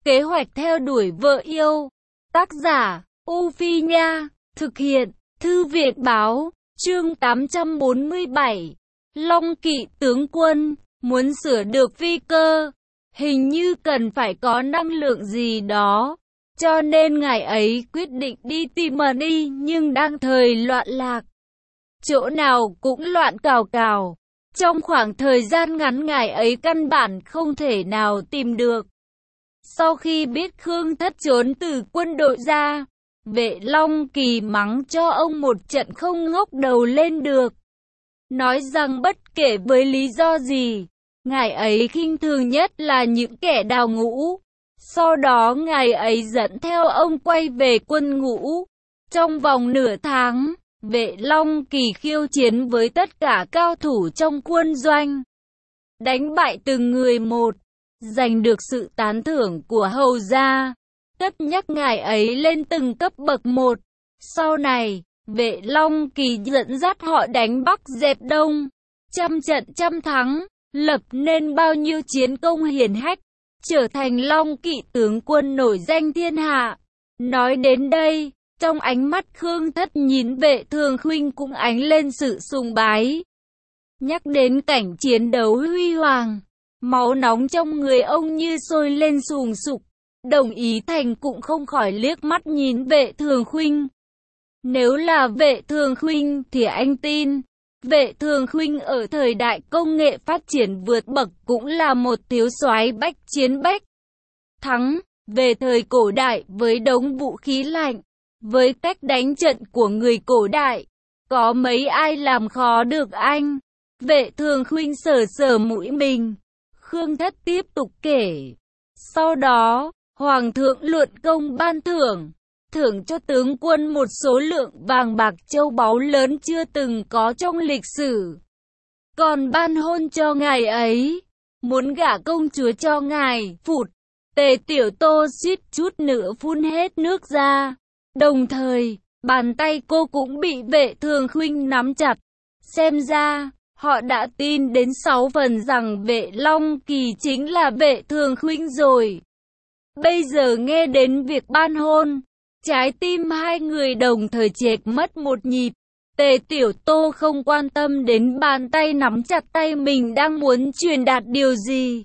Kế hoạch theo đuổi vợ yêu. Tác giả, U Phi Nha. Thực hiện, Thư viện Báo. Chương 847. Long Kỵ tướng quân, muốn sửa được phi cơ, hình như cần phải có năng lượng gì đó. Cho nên ngài ấy quyết định đi tìm Mani, nhưng đang thời loạn lạc. Chỗ nào cũng loạn cào cào. Trong khoảng thời gian ngắn ngài ấy căn bản không thể nào tìm được. Sau khi biết Khương Thất trốn từ quân đội ra, Vệ Long Kỳ mắng cho ông một trận không ngóc đầu lên được. Nói rằng bất kể với lý do gì, ngài ấy khinh thường nhất là những kẻ đào ngũ. Sau đó ngài ấy dẫn theo ông quay về quân ngũ. Trong vòng nửa tháng, Vệ Long Kỳ khiêu chiến với tất cả cao thủ trong quân doanh, đánh bại từng người một, giành được sự tán thưởng của hầu gia, cất nhắc ngài ấy lên từng cấp bậc một. Sau này, Vệ Long Kỳ dẫn dắt họ đánh Bắc dẹp Đông, trăm trận trăm thắng, lập nên bao nhiêu chiến công hiển hách, trở thành Long Kỵ tướng quân nổi danh thiên hạ. Nói đến đây, trong ánh mắt Khương Thất nhìn Vệ Thường Khuynh cũng ánh lên sự sùng bái. Nhắc đến cảnh chiến đấu huy hoàng, máu nóng trong người ông như sôi lên sùng sục. Đồng Ý Thành cũng không khỏi liếc mắt nhìn Vệ Thường Khuynh. Nếu là Vệ Thường Khuynh thì anh tin, Vệ Thường Khuynh ở thời đại công nghệ phát triển vượt bậc cũng là một thiếu soái bách chiến bách thắng. Về thời cổ đại với đống vũ khí lạnh, với cách đánh trận của người cổ đại, có mấy ai làm khó được anh. Vệ Thường Khuynh sờ sờ mũi mình. Khương Thất tiếp tục kể. Sau đó, Hoàng thượng luận công ban thưởng, thưởng cho tướng quân một số lượng vàng bạc châu báu lớn chưa từng có trong lịch sử. Còn ban hôn cho ngài ấy, muốn gả công chúa cho ngài. Phụt, Tề Tiểu Tô suýt chút nữa phun hết nước ra. Đồng thời, bàn tay cô cũng bị Vệ Thường Khuynh nắm chặt. Xem ra, họ đã tin đến 6 phần rằng Vệ Long Kỳ chính là Vệ Thường Khuynh rồi. Bây giờ nghe đến việc ban hôn, trái tim hai người đồng thời chệch mất một nhịp. Tề Tiểu Tô không quan tâm đến bàn tay nắm chặt tay mình đang muốn truyền đạt điều gì.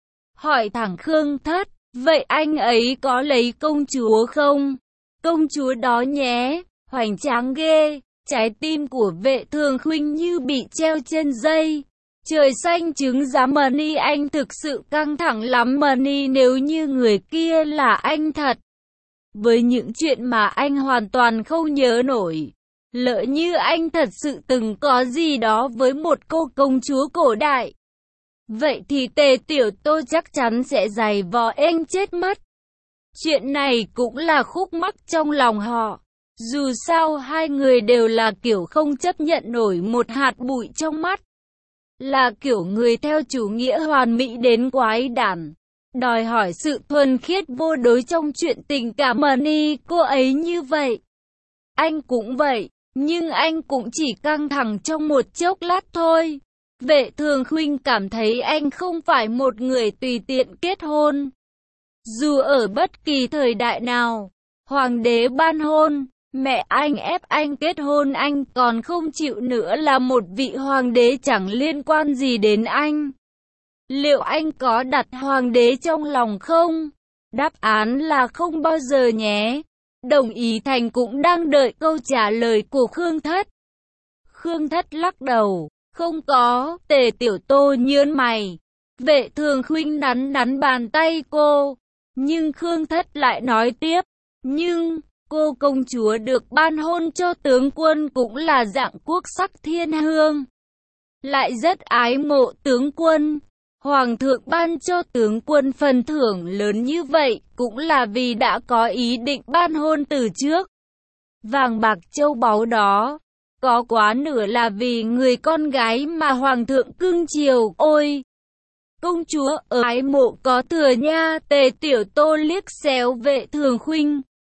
Hỏi thẳng Khương Thất, vậy anh ấy có lấy công chúa không? Công chúa đó nhé, hoành tráng ghê. Trái tim của Vệ Thường Khuynh như bị treo trên dây. Trời xanh trứng giá Mani, anh thực sự căng thẳng lắm Mani, nếu như người kia là anh thật. Với những chuyện mà anh hoàn toàn không nhớ nổi. Lỡ như anh thật sự từng có gì đó với một cô công chúa cổ đại. Vậy thì Tề Tiểu Tô chắc chắn sẽ giày vò anh chết mất. Chuyện này cũng là khúc mắc trong lòng họ. Dù sao hai người đều là kiểu không chấp nhận nổi một hạt bụi trong mắt. Là kiểu người theo chủ nghĩa hoàn mỹ đến quái đản. Đòi hỏi sự thuần khiết vô đối trong chuyện tình cảm Mani cô ấy như vậy. Anh cũng vậy, nhưng anh cũng chỉ căng thẳng trong một chốc lát thôi. Vệ Thường Khuynh cảm thấy anh không phải một người tùy tiện kết hôn. Dù ở bất kỳ thời đại nào, hoàng đế ban hôn, mẹ anh ép anh kết hôn anh còn không chịu nữa là một vị hoàng đế chẳng liên quan gì đến anh. Liệu anh có đặt hoàng đế trong lòng không? Đáp án là không bao giờ nhé. Đồng Ý Thành cũng đang đợi câu trả lời của Khương Thất. Khương Thất lắc đầu, không có. Tề Tiểu Tô nhớn mày. Vệ Thường Khuynh nắn bàn tay cô. Nhưng Khương Thất lại nói tiếp, nhưng cô công chúa được ban hôn cho tướng quân cũng là dạng quốc sắc thiên hương, lại rất ái mộ tướng quân. Hoàng thượng ban cho tướng quân phần thưởng lớn như vậy cũng là vì đã có ý định ban hôn từ trước. Vàng bạc châu báu đó, có quá nửa là vì người con gái mà hoàng thượng cưng chiều. Ôi, công chúa ở ái mộ có thừa nha. Tề Tiểu Tô liếc xéo Vệ Thường Khuynh.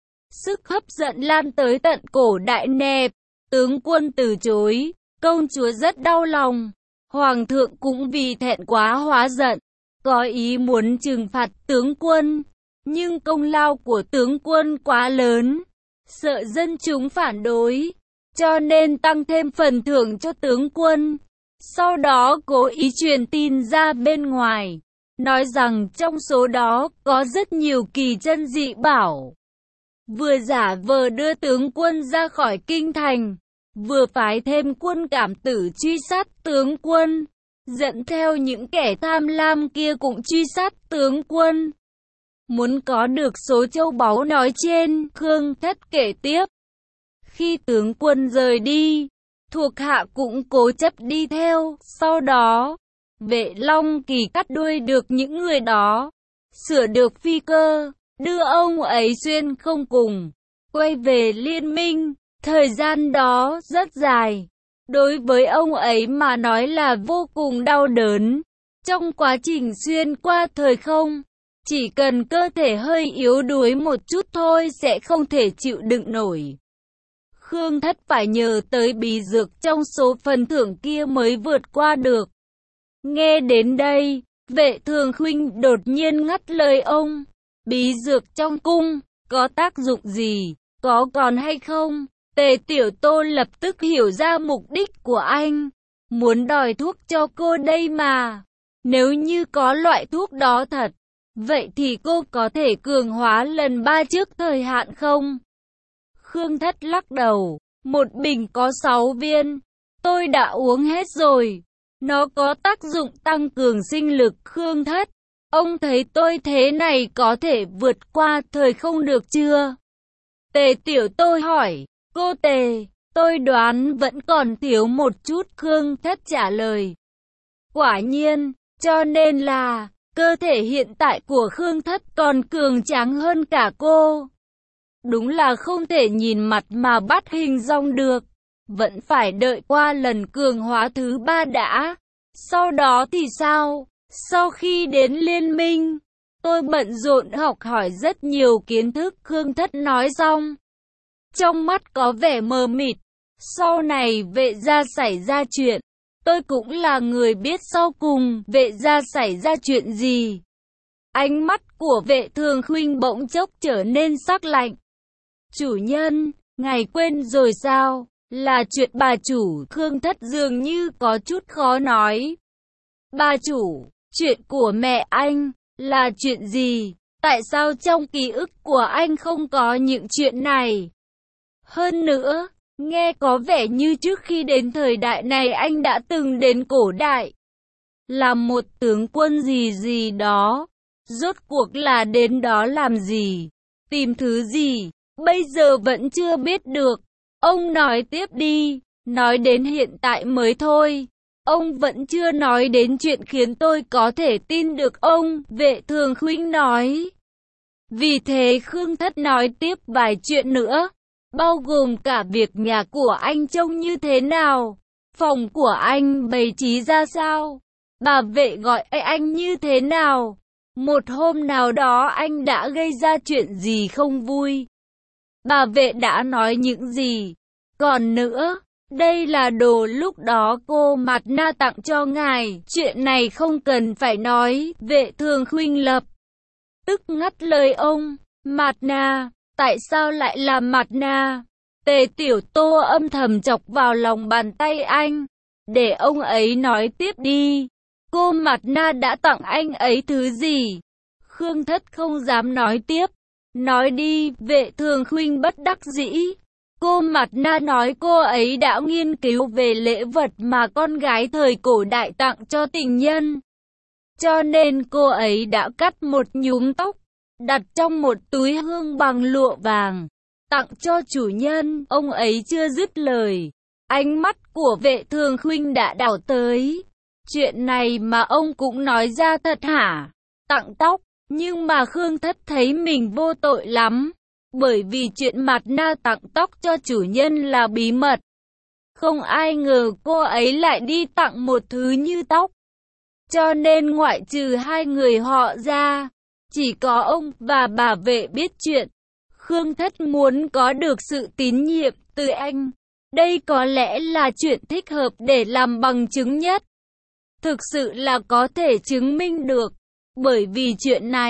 Sức hấp dẫn lan tới tận cổ đại nẹp. Tướng quân từ chối, công chúa rất đau lòng. Hoàng thượng cũng vì thẹn quá hóa giận, có ý muốn trừng phạt tướng quân. nhưng công lao của tướng quân quá lớn, sợ dân chúng phản đối, cho nên tăng thêm phần thưởng cho tướng quân. Sau đó cố ý truyền tin ra bên ngoài, nói rằng trong số đó có rất nhiều kỳ chân dị bảo. Vừa giả vờ đưa tướng quân ra khỏi kinh thành, vừa phái thêm quân cảm tử truy sát tướng quân, dẫn theo những kẻ tham lam kia cũng truy sát tướng quân. Muốn có được số châu báu nói trên, Khương Thất kể tiếp. Khi tướng quân rời đi, thuộc hạ cũng cố chấp đi theo, sau đó, Vệ Long Kỳ cắt đuôi được những người đó, sửa được phi cơ, đưa ông ấy xuyên không cùng, quay về liên minh. Thời gian đó rất dài, đối với ông ấy mà nói là vô cùng đau đớn. Trong quá trình xuyên qua thời không, chỉ cần cơ thể hơi yếu đuối một chút thôi sẽ không thể chịu đựng nổi. Khương Thất phải nhờ tới bí dược trong số phần thưởng kia mới vượt qua được. Nghe đến đây, Vệ Thường Khuynh đột nhiên ngắt lời ông. Bí dược trong cung, có tác dụng gì, có còn hay không? Tề Tiểu Tô lập tức hiểu ra mục đích của anh. Muốn đòi thuốc cho cô đây mà. Nếu như có loại thuốc đó thật, vậy thì cô có thể cường hóa lần 3 trước thời hạn không? Khương Thất lắc đầu, một bình có 6 viên, tôi đã uống hết rồi. Nó có tác dụng tăng cường sinh lực. Khương Thất, ông thấy tôi thế này có thể vượt qua thời không được chưa? Tề Tiểu Tô hỏi, cô Tề, tôi đoán vẫn còn thiếu một chút. Khương Thất trả lời. Quả nhiên, cho nên là, cơ thể hiện tại của Khương Thất còn cường tráng hơn cả cô. Đúng là không thể nhìn mặt mà bắt hình dong được. Vẫn phải đợi qua lần cường hóa thứ 3 đã. Sau đó thì sao? Sau khi đến liên minh, tôi bận rộn học hỏi rất nhiều kiến thức. Khương Thất nói xong, trong mắt có vẻ mờ mịt. Sau này Vệ gia xảy ra chuyện, tôi cũng là người biết sau cùng Vệ gia xảy ra chuyện gì. Ánh mắt của Vệ Thường Khuynh bỗng chốc trở nên sắc lạnh. Chủ nhân, ngài quên rồi sao? Là chuyện bà chủ. Khương Thất dường như có chút khó nói. Bà chủ, chuyện của mẹ anh, là chuyện gì? Tại sao trong ký ức của anh không có những chuyện này? Hơn nữa, nghe có vẻ như trước khi đến thời đại này anh đã từng đến cổ đại. Là một tướng quân gì gì đó. Rốt cuộc là đến đó làm gì? Tìm thứ gì? Bây giờ vẫn chưa biết được. Ông nói tiếp đi, nói đến hiện tại mới thôi. Ông vẫn chưa nói đến chuyện khiến tôi có thể tin được ông, Vệ Thường Khuynh nói. Vì thế Khương Thất nói tiếp vài chuyện nữa, bao gồm cả việc nhà của anh trông như thế nào, phòng của anh bày trí ra sao, bà Vệ gọi anh như thế nào, một hôm nào đó anh đã gây ra chuyện gì không vui. Bà Vệ đã nói những gì? Còn nữa, đây là đồ lúc đó cô Mạt Na tặng cho ngài, chuyện này không cần phải nói. Vệ Thường Khuynh lập tức ngắt lời ông. Mạt Na, tại sao lại là Mạt Na? Tề Tiểu Tô âm thầm chọc vào lòng bàn tay anh, để ông ấy nói tiếp đi. Cô Mạt Na đã tặng anh ấy thứ gì? Khương Thất không dám nói tiếp. Nói đi. Vệ Thường Khuynh bất đắc dĩ. Cô Mạt Na nói cô ấy đã nghiên cứu về lễ vật mà con gái thời cổ đại tặng cho tình nhân. Cho nên cô ấy đã cắt một nhúm tóc, đặt trong một túi hương bằng lụa vàng, tặng cho chủ nhân. Ông ấy chưa dứt lời, ánh mắt của Vệ Thường Khuynh đã đảo tới. Chuyện này mà ông cũng nói ra thật hả? Tặng tóc, nhưng mà Khương Thất thấy mình vô tội lắm. Bởi vì chuyện Mạt Na tặng tóc cho chủ nhân là bí mật. Không ai ngờ cô ấy lại đi tặng một thứ như tóc. Cho nên ngoại trừ hai người họ ra, chỉ có ông và bà Vệ biết chuyện. Khương Thất muốn có được sự tín nhiệm từ anh. Đây có lẽ là chuyện thích hợp để làm bằng chứng nhất. Thực sự là có thể chứng minh được. Bởi vì chuyện này,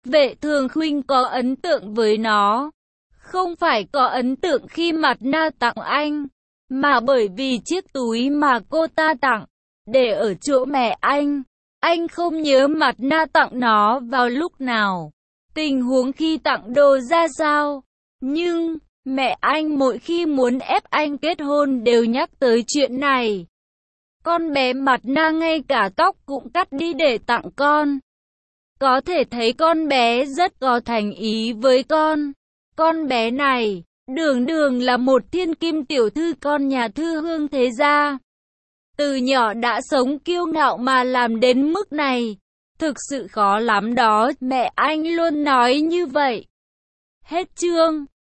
Vệ Thường Khuynh có ấn tượng với nó. Không phải có ấn tượng khi mặt na tặng anh, mà bởi vì chiếc túi mà cô ta tặng, để ở chỗ mẹ anh. Anh không nhớ mặt na tặng nó vào lúc nào, tình huống khi tặng đồ ra sao. Nhưng, mẹ anh mỗi khi muốn ép anh kết hôn đều nhắc tới chuyện này. Con bé mặt na ngay cả tóc cũng cắt đi để tặng con. Có thể thấy con bé rất có thành ý với con. Con bé này, đường đường là một thiên kim tiểu thư con nhà thư hương thế gia. Từ nhỏ đã sống kiêu ngạo mà làm đến mức này. Thực sự khó lắm đó, mẹ anh luôn nói như vậy. Hết chương.